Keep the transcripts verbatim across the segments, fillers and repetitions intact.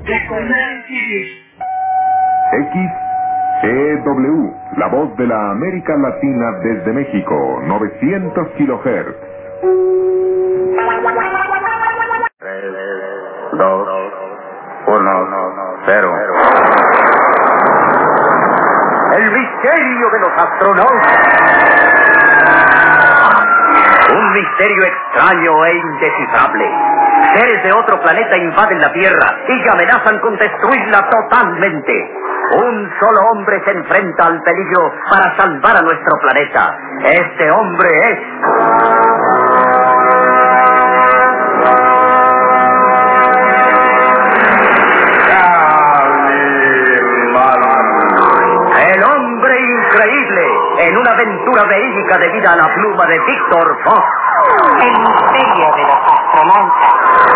X E W, la voz de la América Latina desde México, novecientos kilohertz. tres, dos, uno, cero. El misterio de los astronautas. Un misterio extraño e indescifrable. Seres de otro planeta invaden la Tierra y amenazan con destruirla totalmente. Un solo hombre se enfrenta al peligro para salvar a nuestro planeta. Este hombre es... el hombre increíble, en una aventura verídica debida a la pluma de Víctor Fox. El misterio de los astronautas.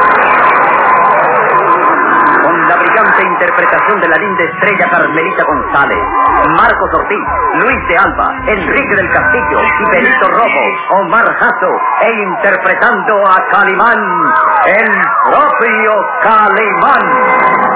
Con la brillante interpretación de la linda estrella Carmelita González, Marcos Ortiz, Luis de Alba, Enrique del Castillo y Benito Robo, Omar Jasso, e interpretando a Calimán, el propio Calimán.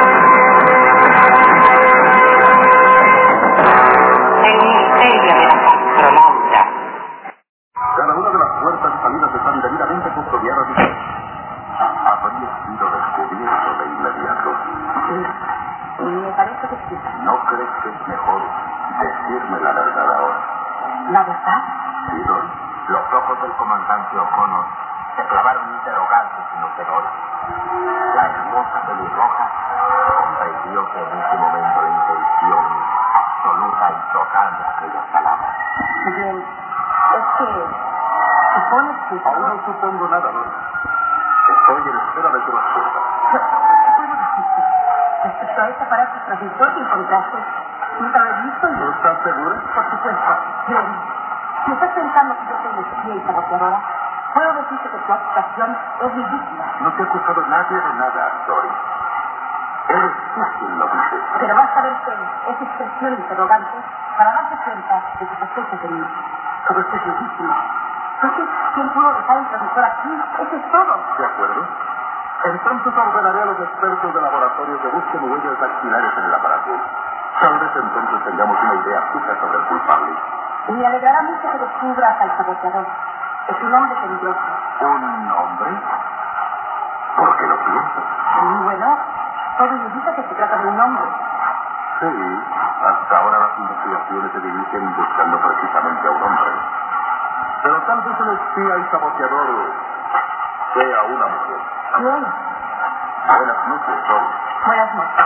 El misterio de los astronautas. Cada una de las puertas y salidas están debidamente custodiadas y habría sido descubierto de inmediato. Sí, me parece que sí. ¿No crees que es mejor decirme la verdad ahora? ¿La verdad? Sí, Dory. Los ojos del comandante O'Connor se clavaron interrogantes en los de Dory. La hermosa pelirroja comprendió que en ese momento de intención absoluta y total de aquellas palabras. Bien, es que supones que... Aún no supongo nada, Dory. Estoy en espera de tu respuesta. Puedo decirte, respecto a ese aparato transmisor que encontraste, nunca lo he visto y... ¿No estás segura? Por supuesto. Bien, si estás pensando que yo soy espía y saboteadora, puedo decirte que tu acusación es ridícula. No te ha acusado nadie de nada, Dory. Eres tú quien lo dice. Pero basta ver que esa expresión interrogante para darse cuenta de que sospechas de mí. Todo esto es ridículo. Entonces, ¿quién pudo dejar el transmisor aquí? Eso es todo. ¿De acuerdo? Entonces ordenaré a los expertos de laboratorio que busquen huellas dactilares en el aparato. Tal vez entonces tengamos una idea fija sobre el culpable. Y me alegrará mucho que descubras al saboteador. Es un hombre peligroso. ¿Un hombre? ¿Por qué lo piensas? Y bueno, todo indica que se trata de un hombre. Sí, hasta ahora las investigaciones se dirigen buscando precisamente a un hombre. Pero tal vez el espía y saboteador sea una mujer. ¿Quién? Buenas noches, Dory. Buenas noches.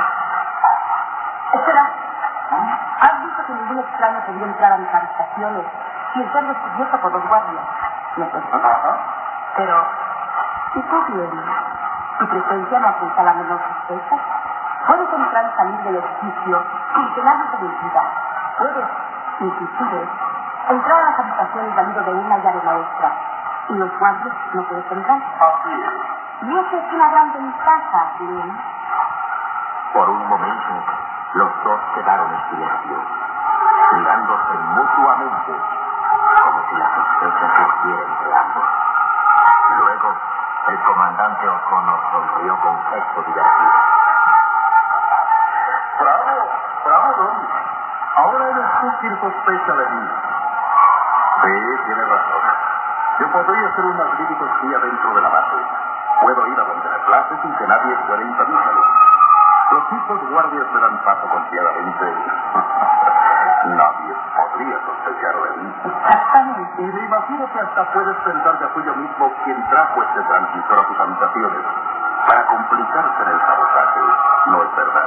Espera. ¿Has visto que ningún extraño podía entrar a mis habitaciones sin ser descubierto por los guardias? ¿No es cierto? Ajá. Pero, ¿y tú bien? ¿Tu presencia no apunta la menor sospecha? Puedes entrar y salir del edificio sin que nadie te lo impida. Puedes, inclusive, entrar a las habitaciones valido de una llave maestra y los guardias no pueden entrar. Así es. Y eso es una gran ventaja, ¿bien? Por un momento, los dos quedaron en silencio, mirándose mutuamente, como si la sospecha surgiera entre ambos. Luego, el comandante O'Connor sonrió con gesto divertido. ¡Bravo! ¡Bravo, Dory! Ahora eres tú quien sospecha de mí. Sí, tienes razón. Yo podría ser un magnífico espía dentro de la base. Puedo ir a donde me place sin que nadie pueda impedírmelo. Los mismos guardias me dan paso confiadamente. Nadie podría sospechar de mí. Exactamente. Y me imagino que hasta puedes pensar que fui yo mismo quien trajo este transmisor a tus habitaciones para complicarse en el sabotaje. ¿No es verdad?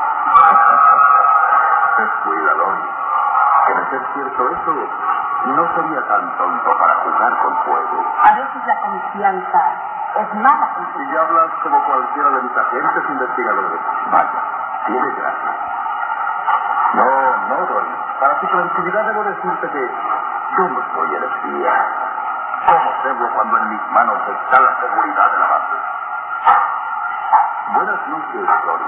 Descuida, Dory. Que de ser cierto eso, no sería tan tonto para jugar con fuego. A veces la confianza es mala Y confianza. ya hablas como cualquiera de mis agentes investigadores. Vaya, tiene gracia. No, no, Dory. Para tu tranquilidad debo decirte que yo no soy el espía. ¿Cómo debo cuando en mis manos está la seguridad de la base? Buenas noches, Dory.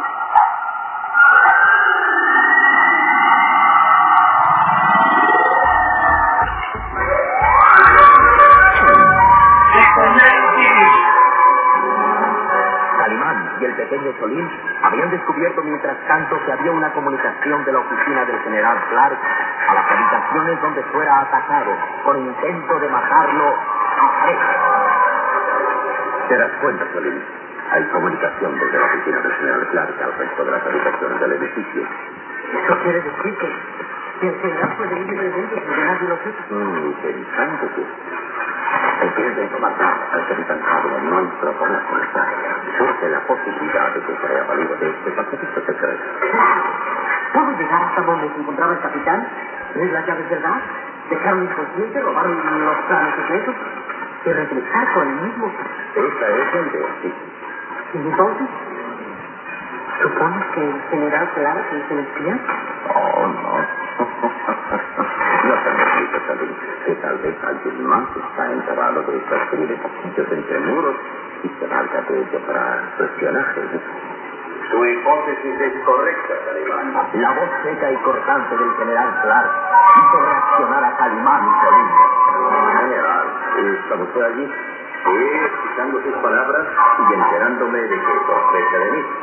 Calimán y el pequeños Solín habían descubierto mientras tanto que había una comunicación de la oficina del general Clark a las habitaciones donde fuera atacado, con intento de matarlo a Fred. ¿Te das cuenta, Solín? Hay comunicación desde la oficina del general Clark al resto de las habitaciones del edificio. ¿Eso quiere decir que, que el general puede ir libremente sin que nadie lo sepa? Mmm, interesante que... Entiende matar al capitán Hadley no propone comenzar. Surge la posibilidad de que sea valido de este pacifista secreto. ¿Puedo llegar hasta donde se encontraba el capitán? ¿Tener las llaves del gas? ¿Dejarlo inconsciente? ¿Robar los planes secretos? ¿Y regresar con el mismo? Esa es la idea, sí. ¿Y entonces? ¿Supones que el general Clark es el espía? Oh, no. No te necesitas salir, que tal vez alguien más está enterrado de estas serie de pasillos entre muros y se valga de ello para su espionaje. Su hipótesis es correcta, Calimán. La voz seca y cortante del general Clark hizo reaccionar a Calimán y Solín. General, ¿está usted allí? Sí, escuchando sus palabras y enterándome de que sospecha de mí.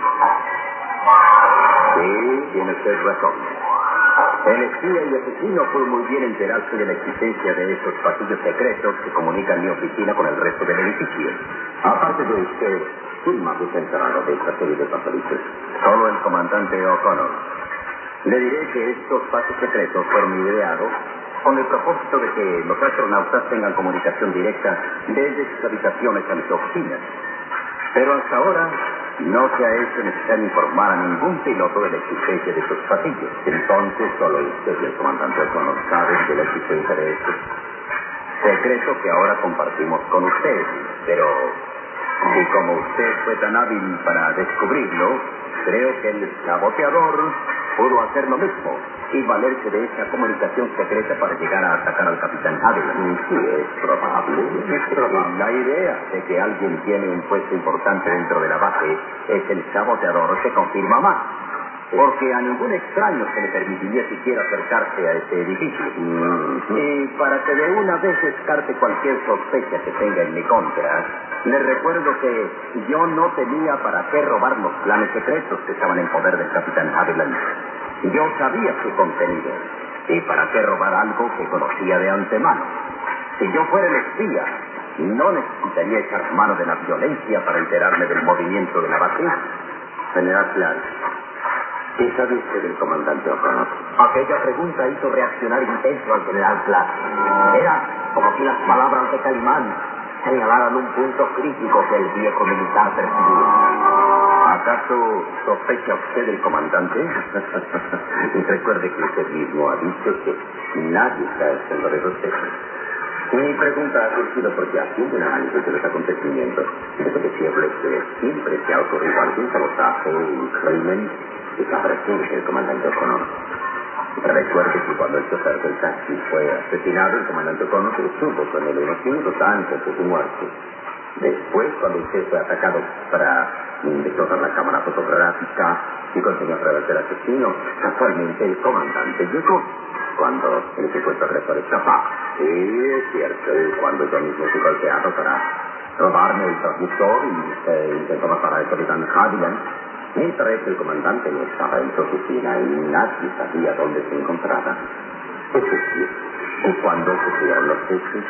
Sí, tiene usted razón. El espía y asesino fue muy bien enterarse de la existencia de esos pasillos secretos que comunican mi oficina con el resto del edificio. Aparte de usted, ¿quién más está enterado de esta serie de pasaditos? Solo el comandante O'Connor. Le diré que estos pasos secretos fueron ideados con el propósito de que los astronautas tengan comunicación directa desde sus habitaciones a mis oficinas. Pero hasta ahora no se ha hecho necesario informar a ningún piloto de la existencia de estos pasillos. Entonces solo usted y el comandante O'Connor saben de la existencia de estos. Secreto que ahora compartimos con usted, pero y como usted fue tan hábil para descubrirlo, creo que el saboteador pudo hacer lo mismo y valerse de esa comunicación secreta para llegar a atacar al capitán Haviland. Sí, es probable, es probable. La idea de que alguien tiene un puesto importante dentro de la base es el saboteador se confirma más, porque a ningún extraño se le permitiría siquiera acercarse a este edificio. Mm-hmm. Y para que de una vez descarte cualquier sospecha que tenga en mi contra, le recuerdo que yo no tenía para qué robar los planes secretos que estaban en poder del capitán Haviland. Yo sabía su contenido. ¿Y para qué robar algo que conocía de antemano? Si yo fuera el espía, no necesitaría echar mano de la violencia para enterarme del movimiento de la base. General Clark, ¿qué sabe usted del comandante O'Connor? Aquella pregunta hizo reaccionar intenso al general Clark. Era como si las palabras de Calimán señalaran un punto crítico que el viejo militar percibía. ¿Acaso sospecha usted del comandante? Recuerde que usted mismo ha dicho que nadie está haciendo de usted. Mi pregunta ha surgido porque haciendo un análisis de los acontecimientos, debo decirle que siempre que ha ocurrido algún sabotaje y crimen, está presente el comandante O'Connor. Recuerde que cuando el chofer del taxi fue asesinado, el comandante O'Connor estuvo con él unos minutos antes de su muerte. Después, cuando usted fue atacado para destrozar la cámara fotográfica y consiguió pruebas del asesino, casualmente el comandante llegó cuando el supuesto agresor escapaba. Sí, es cierto, y cuando yo mismo fui golpeado para robarme el transmisor y eh, intentó matar al capitán Haviland, mientras el comandante no estaba en su oficina y nadie sabía dónde se encontraba. Es decir, y cuando ocurrieron los hechos,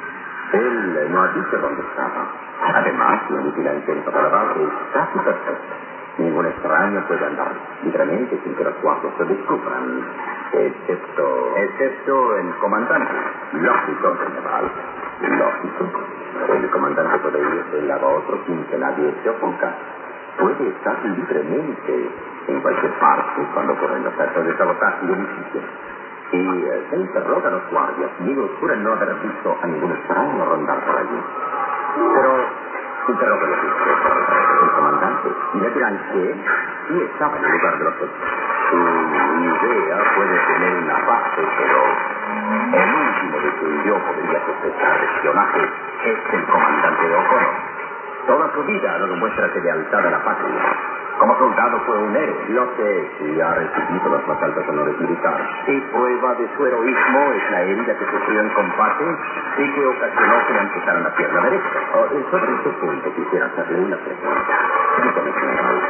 él no ha dicho dónde estaba. Además, la vigilancia en toda la base es casi perfecta. Ningún extraño puede andar libremente sin que los guardias lo descubran, excepto... Excepto el comandante. Lógico, general. Lógico. El comandante puede ir de un lado a otro sin que nadie se oponga. Puede estar libremente en cualquier parte cuando ocurren los actos de sabotaje y homicidio. Y eh, se interroga a los guardias y ellos juran no haber visto a ningún extraño rondar por allí. Pero interroga a el comandante y le dirán que sí estaba en el lugar de los hechos. Su idea puede tener una base, pero el último de quien yo podría sospechar de espionaje es el comandante O'Connor. Toda su vida ha dado muestras de lealtad a la patria. Como soldado fue un héroe. Lo sé, y ha recibido los más altos honores militares. Y prueba de su heroísmo es la herida que sufrió en combate y que ocasionó que le amputaran la pierna derecha. Oh, sobre ese punto quisiera hacerle una pregunta. Dígame, general,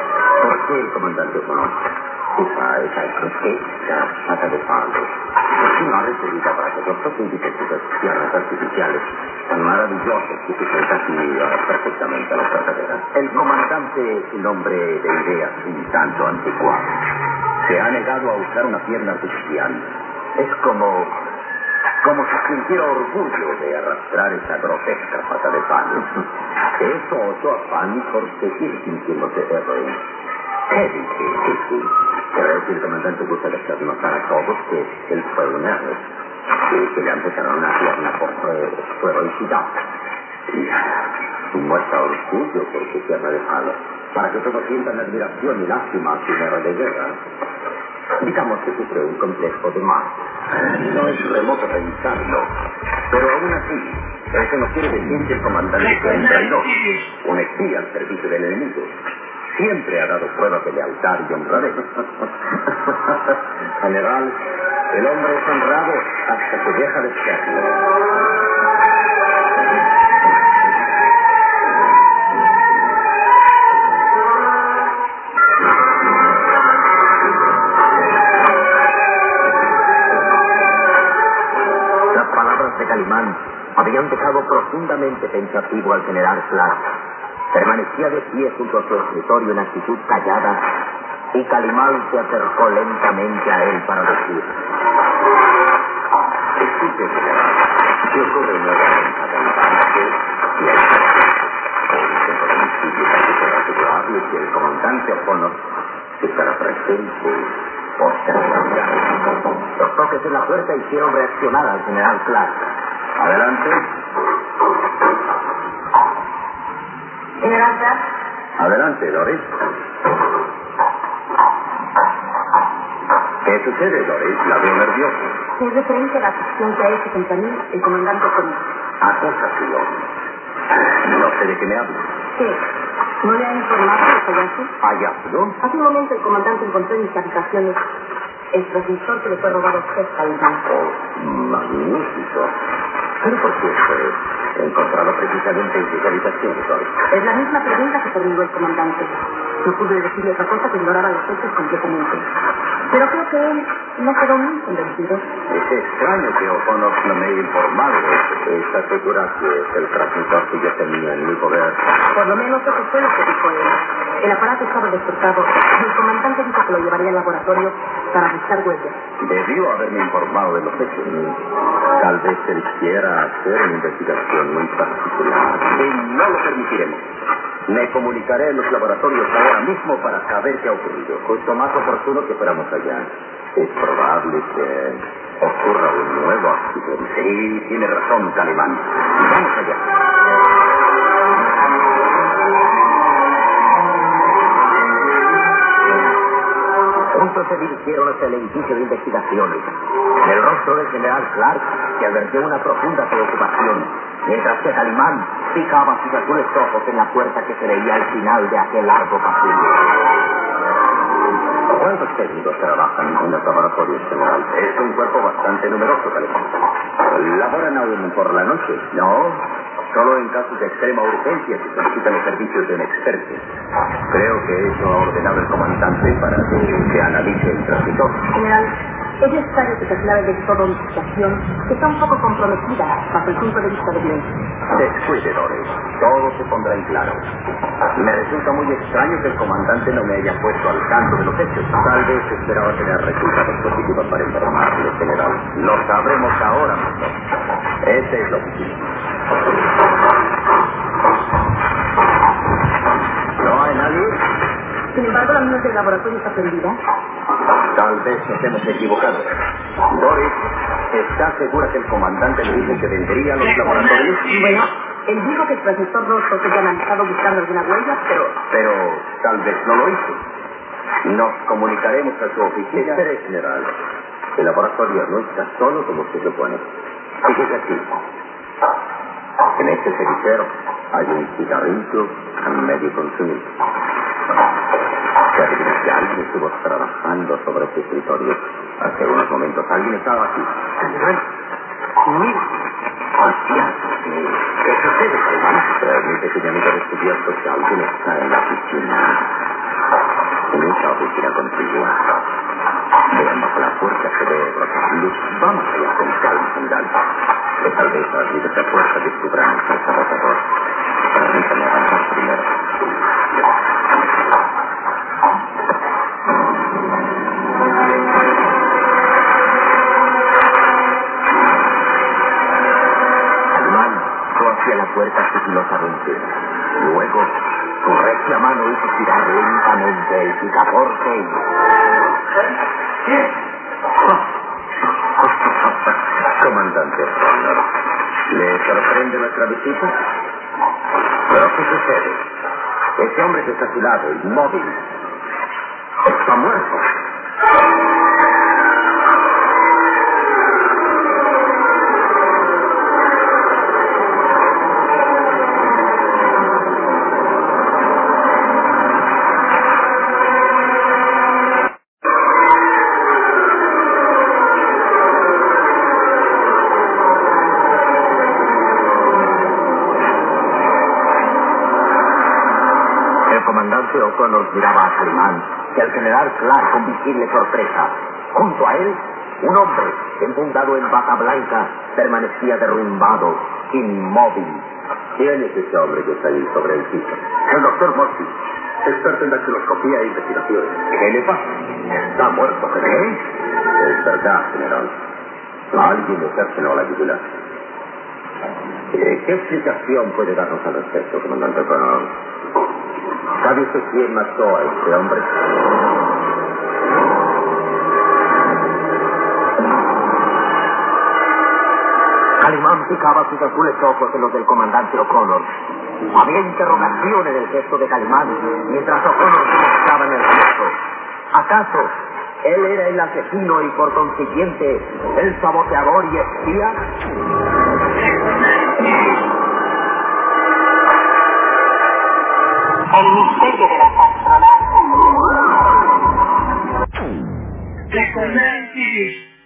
que el comandante conoce. Quizá esa grotesca pata de palo. Es una recibida para que los índices de sus tierras artificiales tan maravillosas que se casi perfectamente a las verdaderas. El comandante es un hombre de ideas un tanto anticuado. Se ha negado a usar una pierna artificial. Es como... como si sintiera orgullo de arrastrar esa grotesca pata de palo. Eso o su afán por seguir sintiéndose héroe. ¿Qué dije? Sí, sí. Creo que el comandante gusta de hacer notar a todos que él fue un héroe. Y que le amputaron una pierna por su heroicidad. Y muestra orgullo por su pierna de palo. Para que todos sientan admiración y lástima a su héroe de guerra. Digamos que sufre un complejo de más. No es remoto pensarlo. Pero aún así, eso no quiere decir que el comandante sea un traidor. Un espía al servicio del enemigo. Siempre ha dado pruebas de lealtad y honradez. General, el hombre es honrado hasta que deja de serlo. Las palabras de Calimán habían dejado profundamente pensativo al general Clark. Permanecía de pie junto a su escritorio en actitud callada, y Calimán se acercó lentamente a él para decir: escuche, general, ¿qué ocurre nuevamente a Calimán? Y el intento de homicidio para asegurarle que el comandante O'Connor estará presente o cerca. Los toques en la puerta hicieron reaccionar al general Clark. Adelante. General Clark. Adelante, Doris. ¿Qué sucede, Doris? La veo nerviosa. Es referente a la acusación que ha hecho contra mí el comandante O'Connor. Acusación. No sé de qué me habla. ¿Qué? ¿No le ha informado del hallazgo? ¿Hallazgo? Hace un momento el comandante encontró en mis habitaciones el transmisor que le fue robado a usted, Calimán. Oh, magnífico. ¿Pero por qué fue encontrado precisamente en sus habitaciones, Doris? Es la misma pregunta que formuló el comandante. No pude decirle otra cosa que ignoraba los hechos completamente. Pero creo que él no quedó muy convencido. Es extraño que O'Connor no me haya informado. ¿Está segura que es el transmisor que yo tenía en mi poder? Por lo menos eso fue lo que dijo él. El aparato estaba despertado y el comandante dijo que lo llevaría al laboratorio para buscar huellas. Debió haberme informado de los hechos. Tal vez él quiera hacer una investigación muy particular. Y no lo permitiremos. Me comunicaré en los laboratorios ahora mismo para saber qué ha ocurrido. Justo más oportuno que fuéramos allá. Es probable que ocurra un nuevo accidente. Sí, tiene razón, Calimán. Vamos allá. Juntos se dirigieron hacia el edificio de investigaciones. En el rostro del general Clark se advirtió una profunda preocupación, mientras que Calimán fijaba sus azules ojos en la puerta que se veía al final de aquel largo pasillo. ¿Cuántos técnicos trabajan en los laboratorios, general? Es un cuerpo bastante numeroso, Calimán. ¿Laboran aún por la noche? No. Solo en casos de extrema urgencia se solicitan los servicios de un experto. Creo que eso ha ordenado el comandante para que se analice el transmisor. General, es necesario que se aclare de todo mi situación, que está un poco comprometida bajo el punto de vista de violencia. Descuide, Doris. Todo se pondrá en claro. Me resulta muy extraño que el comandante no me haya puesto al tanto de los hechos. Tal vez esperaba tener resultados positivos para informarle, general. Lo sabremos ahora mismo. Ese es lo que quiero. ¿No hay nadie? Sin embargo, la luz del laboratorio está prendida. Tal vez nos hemos equivocado. Doris, ¿está segura que el comandante le dijo que vendería a los laboratorios? Bueno, él dijo que el transmisor rojo se había analizado buscando alguna huella, pero... Pero tal vez no lo hizo. Nos comunicaremos a su oficina. Espere, general. El laboratorio no está solo como se supone. Fíjese aquí. En este cenicero hay un cigarrillo a medio consumir. Se adivina que alguien estuvo trabajando sobre este escritorio. Hace unos momentos alguien estaba aquí. Calimán, mira. Hostia, ¿qué sucede, Calimán? Mi pequeño amigo ha descubierto que alguien está en la piscina. en esa oficina contigua. Veamos la puerta se ve luz. Vamos allá con calma, comandante. Que tal vez al abrir esa puerta descubramos al sabotador. Permítame avanzar primero. Calimán fue hacia la puerta sigilosamente. Luego, su recia mano hizo girar lentamente el picaporte y... Comandante Connor, ¿le sorprende nuestra visita? ¿Pero qué sucede? Ese hombre que está a su lado, inmóvil, está muerto. El comandante O'Connor miraba a Calimán y al general Clark con visible sorpresa. Junto a él, un hombre, enfundado en bata blanca, permanecía derrumbado, inmóvil. ¿Quién es ese hombre que está ahí sobre el piso? El doctor Morphy, experto en dactiloscopía e investigaciones. ¿Qué le pasa? Está muerto, general. Es verdad, general. Alguien le cercenó la yugular. ¿Qué explicación puede darnos al respecto, comandante O'Connor? ¿Sabe usted quién mató a este hombre? Calimán fijaba sus azules ojos en los del comandante O'Connor. Había interrogación en el gesto de Calimán, mientras O'Connor se mostraba nervioso. ¿Acaso él era el asesino y por consiguiente el saboteador y espía? El misterio de las astronautas. The Command T V.